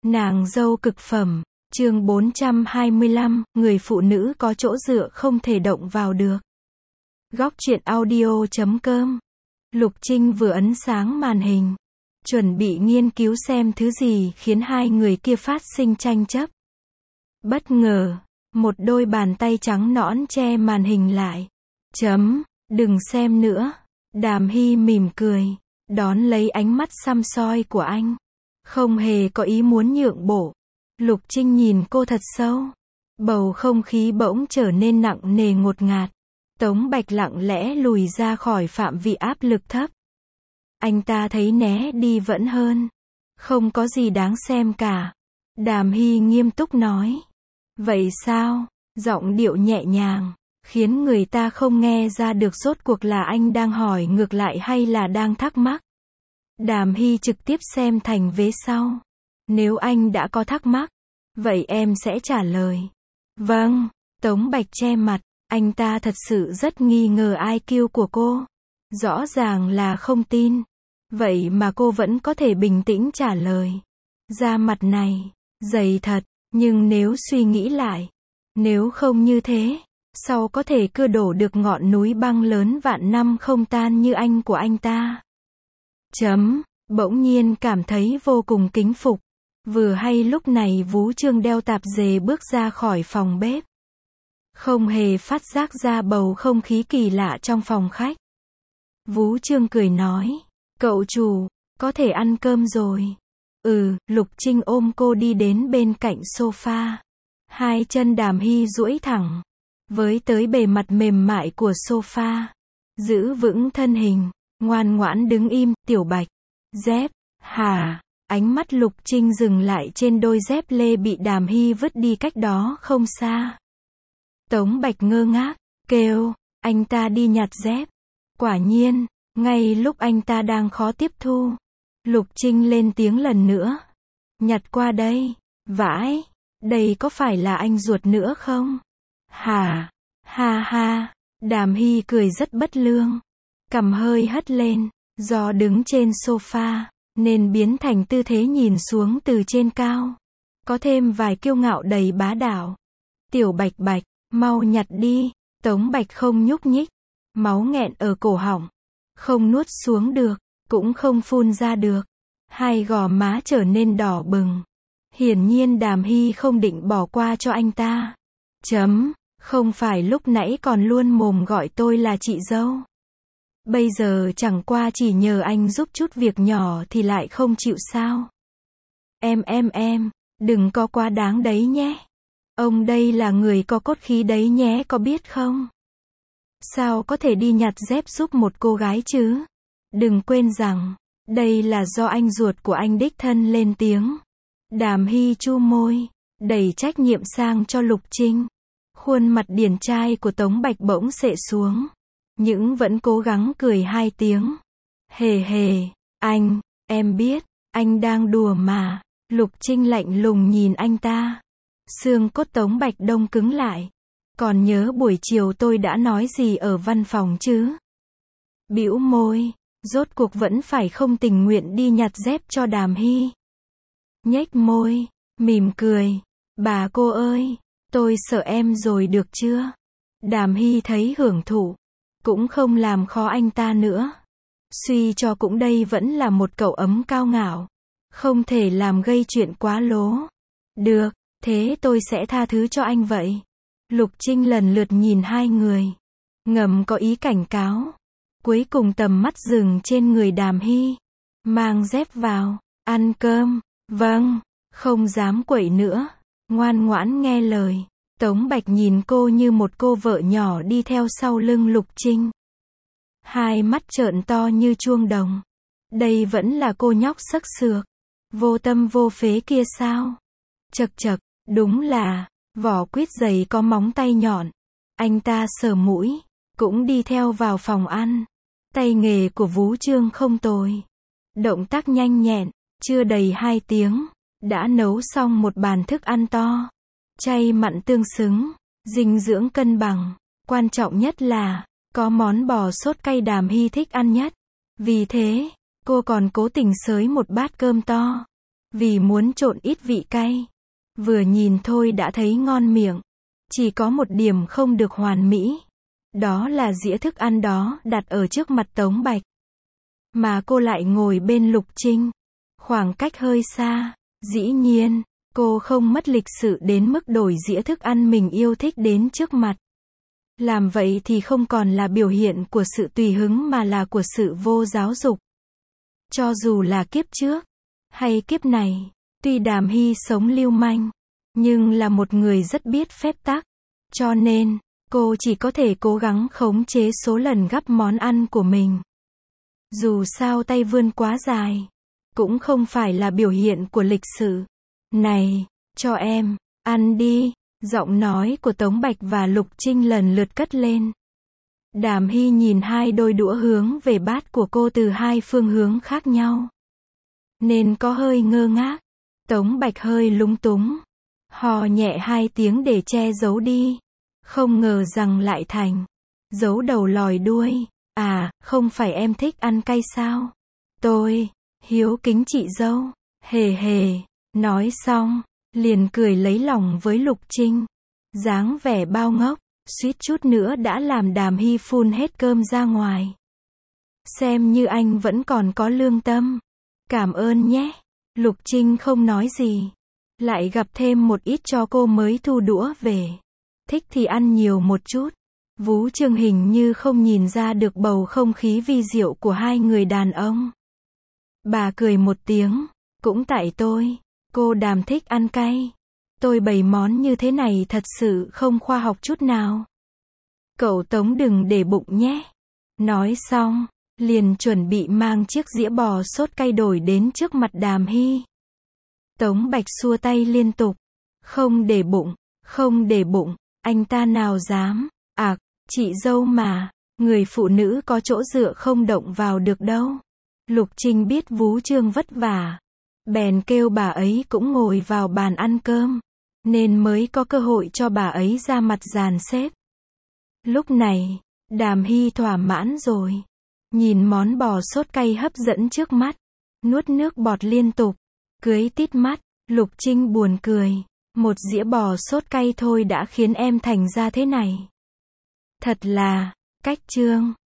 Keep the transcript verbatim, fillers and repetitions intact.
Nàng dâu cực phẩm, chương bốn trăm hai mươi lăm, người phụ nữ có chỗ dựa không thể động vào được. Góc truyện audio chấm com. Lục Trinh vừa ấn sáng màn hình, chuẩn bị nghiên cứu xem thứ gì khiến hai người kia phát sinh tranh chấp. Bất ngờ, một đôi bàn tay trắng nõn che màn hình lại. Chấm, đừng xem nữa. Đàm Hy mỉm cười, đón lấy ánh mắt săm soi của anh. Không hề có ý muốn nhượng bộ. Lục Trinh nhìn cô thật sâu. Bầu không khí bỗng trở nên nặng nề ngột ngạt. Tống Bạch lặng lẽ lùi ra khỏi phạm vi áp lực thấp. Anh ta thấy né đi vẫn hơn. Không có gì đáng xem cả. Đàm Hy nghiêm túc nói. Vậy sao? Giọng điệu nhẹ nhàng, khiến người ta không nghe ra được rốt cuộc là anh đang hỏi ngược lại hay là đang thắc mắc. Đàm Hy trực tiếp xem thành vế sau. Nếu anh đã có thắc mắc, vậy em sẽ trả lời. Vâng, Tống Bạch che mặt, anh ta thật sự rất nghi ngờ i kiu của cô. Rõ ràng là không tin. Vậy mà cô vẫn có thể bình tĩnh trả lời. Da mặt này, dày thật, nhưng nếu suy nghĩ lại, nếu không như thế, sau có thể cưa đổ được ngọn núi băng lớn vạn năm không tan như anh của anh ta. Chấm, bỗng nhiên cảm thấy vô cùng kính phục. Vừa hay lúc này Vú Trương đeo tạp dề bước ra khỏi phòng bếp. Không hề phát giác ra bầu không khí kỳ lạ trong phòng khách. Vú Trương cười nói, cậu chủ, có thể ăn cơm rồi. Ừ, Lục Trinh ôm cô đi đến bên cạnh sofa. Hai chân Đàm Hy duỗi thẳng, với tới bề mặt mềm mại của sofa. Giữ vững thân hình, ngoan ngoãn đứng im. Tiểu Bạch, dép, hả? Ánh mắt Lục Trinh dừng lại trên đôi dép lê bị Đàm Hy vứt đi cách đó không xa. Tống Bạch ngơ ngác, kêu, anh ta đi nhặt dép. Quả nhiên, ngay lúc anh ta đang khó tiếp thu, Lục Trinh lên tiếng lần nữa. Nhặt qua đây. Vãi, đây có phải là anh ruột nữa không? Hả? Ha ha. Đàm Hy cười rất bất lương. Cằm hơi hất lên, do đứng trên sofa, nên biến thành tư thế nhìn xuống từ trên cao. Có thêm vài kiêu ngạo đầy bá đạo. Tiểu Bạch Bạch, mau nhặt đi. Tống Bạch không nhúc nhích. Máu nghẹn ở cổ họng. Không nuốt xuống được, cũng không phun ra được. Hai gò má trở nên đỏ bừng. Hiển nhiên Đàm Hy không định bỏ qua cho anh ta. Chấm, không phải lúc nãy còn luôn mồm gọi tôi là chị dâu. Bây giờ chẳng qua chỉ nhờ anh giúp chút việc nhỏ thì lại không chịu sao? Em em em, đừng có quá đáng đấy nhé. Ông đây là người có cốt khí đấy nhé, có biết không? Sao có thể đi nhặt dép giúp một cô gái chứ? Đừng quên rằng, đây là do anh ruột của anh đích thân lên tiếng. Đàm Hy chu môi, đẩy trách nhiệm sang cho Lục Trinh. Khuôn mặt điển trai của Tống Bạch bỗng xệ xuống. Nhưng vẫn cố gắng cười hai tiếng. Hề hề, anh, em biết, anh đang đùa mà. Lục Trinh lạnh lùng nhìn anh ta. Xương cốt Tống Bạch đông cứng lại. Còn nhớ buổi chiều tôi đã nói gì ở văn phòng chứ? Bĩu môi, rốt cuộc vẫn phải không tình nguyện đi nhặt dép cho Đàm Hy. Nhếch môi, mỉm cười. Bà cô ơi, tôi sợ em rồi được chưa? Đàm Hy thấy hưởng thụ, cũng không làm khó anh ta nữa. Suy cho cũng đây vẫn là một cậu ấm cao ngạo. Không thể làm gây chuyện quá lố. Được, thế tôi sẽ tha thứ cho anh vậy. Lục Trinh lần lượt nhìn hai người. Ngầm có ý cảnh cáo. Cuối cùng tầm mắt dừng trên người Đàm Hy. Mang dép vào, ăn cơm. Vâng, không dám quậy nữa. Ngoan ngoãn nghe lời. Tống Bạch nhìn cô như một cô vợ nhỏ đi theo sau lưng Lục Trinh. Hai mắt trợn to như chuông đồng. Đây vẫn là cô nhóc sắc sược, vô tâm vô phế kia sao? Chật chật, đúng là, vỏ quýt dày có móng tay nhọn. Anh ta sờ mũi, cũng đi theo vào phòng ăn. Tay nghề của Vú Trương không tồi. Động tác nhanh nhẹn, chưa đầy hai tiếng, đã nấu xong một bàn thức ăn to. Chay mặn tương xứng, dinh dưỡng cân bằng. Quan trọng nhất là, có món bò sốt cay Đàm Hy thích ăn nhất. Vì thế, cô còn cố tình xới một bát cơm to vì muốn trộn ít vị cay. Vừa nhìn thôi đã thấy ngon miệng. Chỉ có một điểm không được hoàn mỹ. Đó là dĩa thức ăn đó đặt ở trước mặt Tống Bạch. Mà cô lại ngồi bên Lục Trinh. Khoảng cách hơi xa. Dĩ nhiên, cô không mất lịch sự đến mức đổi dĩa thức ăn mình yêu thích đến trước mặt. Làm vậy thì không còn là biểu hiện của sự tùy hứng mà là của sự vô giáo dục. Cho dù là kiếp trước, hay kiếp này, tuy Đàm Hy sống lưu manh, nhưng là một người rất biết phép tắc. Cho nên, cô chỉ có thể cố gắng khống chế số lần gắp món ăn của mình. Dù sao tay vươn quá dài, cũng không phải là biểu hiện của lịch sự. Này, cho em, ăn đi. Giọng nói của Tống Bạch và Lục Trinh lần lượt cất lên. Đàm Hy nhìn hai đôi đũa hướng về bát của cô từ hai phương hướng khác nhau. Nên có hơi ngơ ngác. Tống Bạch hơi lúng túng. Hò nhẹ hai tiếng để che giấu đi. Không ngờ rằng lại thành. Giấu đầu lòi đuôi. À, không phải em thích ăn cay sao? Tôi, hiếu kính chị dâu. Hề hề. Nói xong, liền cười lấy lòng với Lục Trinh. Dáng vẻ bao ngốc, suýt chút nữa đã làm Đàm Hy phun hết cơm ra ngoài. Xem như anh vẫn còn có lương tâm. Cảm ơn nhé. Lục Trinh không nói gì. Lại gặp thêm một ít cho cô mới thu đũa về. Thích thì ăn nhiều một chút. Vú Trương hình như không nhìn ra được bầu không khí vi diệu của hai người đàn ông. Bà cười một tiếng. Cũng tại tôi. Cô Đàm thích ăn cay. Tôi bày món như thế này thật sự không khoa học chút nào. Cậu Tống đừng để bụng nhé. Nói xong, liền chuẩn bị mang chiếc dĩa bò sốt cay đổi đến trước mặt Đàm Hy. Tống Bạch xua tay liên tục. Không để bụng, không để bụng, anh ta nào dám. À, chị dâu mà, người phụ nữ có chỗ dựa không động vào được đâu. Lục Trinh biết Vú Trương vất vả. Bèn kêu bà ấy cũng ngồi vào bàn ăn cơm. Nên mới có cơ hội cho bà ấy ra mặt dàn xếp. Lúc này, Đàm Hy thỏa mãn rồi. Nhìn món bò sốt cay hấp dẫn trước mắt. Nuốt nước bọt liên tục. Cưới tít mắt. Lục Trinh buồn cười. Một dĩa bò sốt cay thôi đã khiến em thành ra thế này. Thật là, cách trương.